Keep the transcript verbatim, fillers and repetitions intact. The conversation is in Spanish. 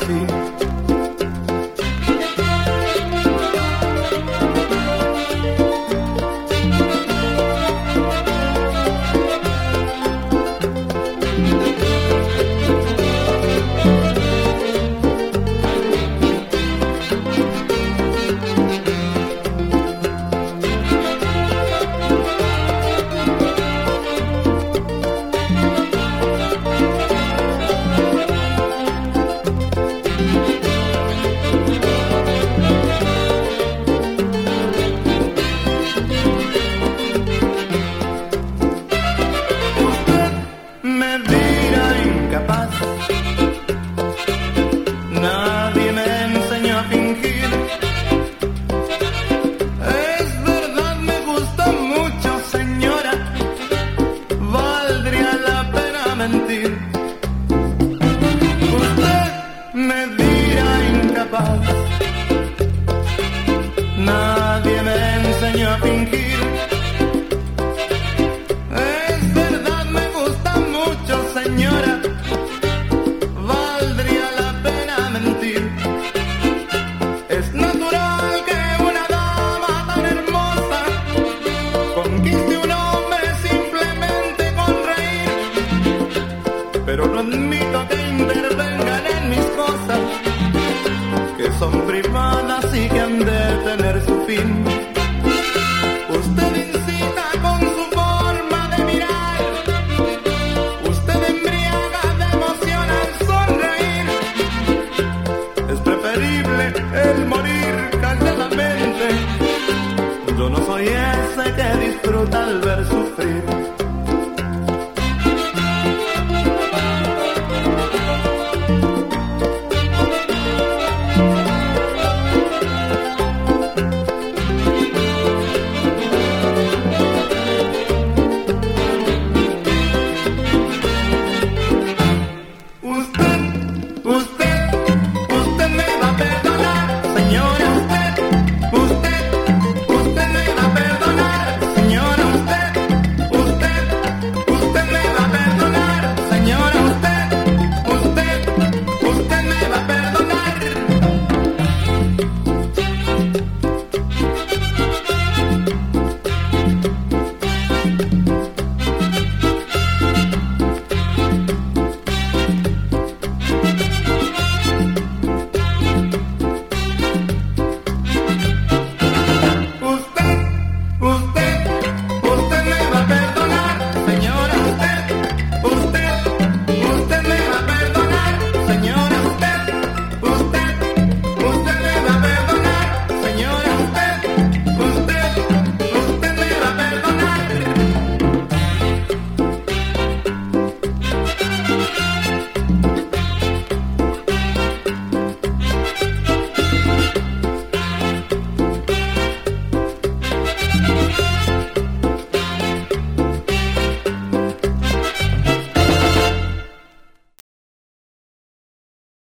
ti. Nadie me enseñó a fingir. Es verdad, me gusta mucho, señora. Valdría la pena mentir. Es natural que una dama tan hermosa conquiste un hombre simplemente con reír. Pero no admito que intervengan en mis cosas, que son privadas y que han de tener su fin. Usted incita con su forma de mirar, usted embriaga de emoción al sonreír. Es preferible el morir calladamente. Yo no soy ese que disfruta al ver sufrir.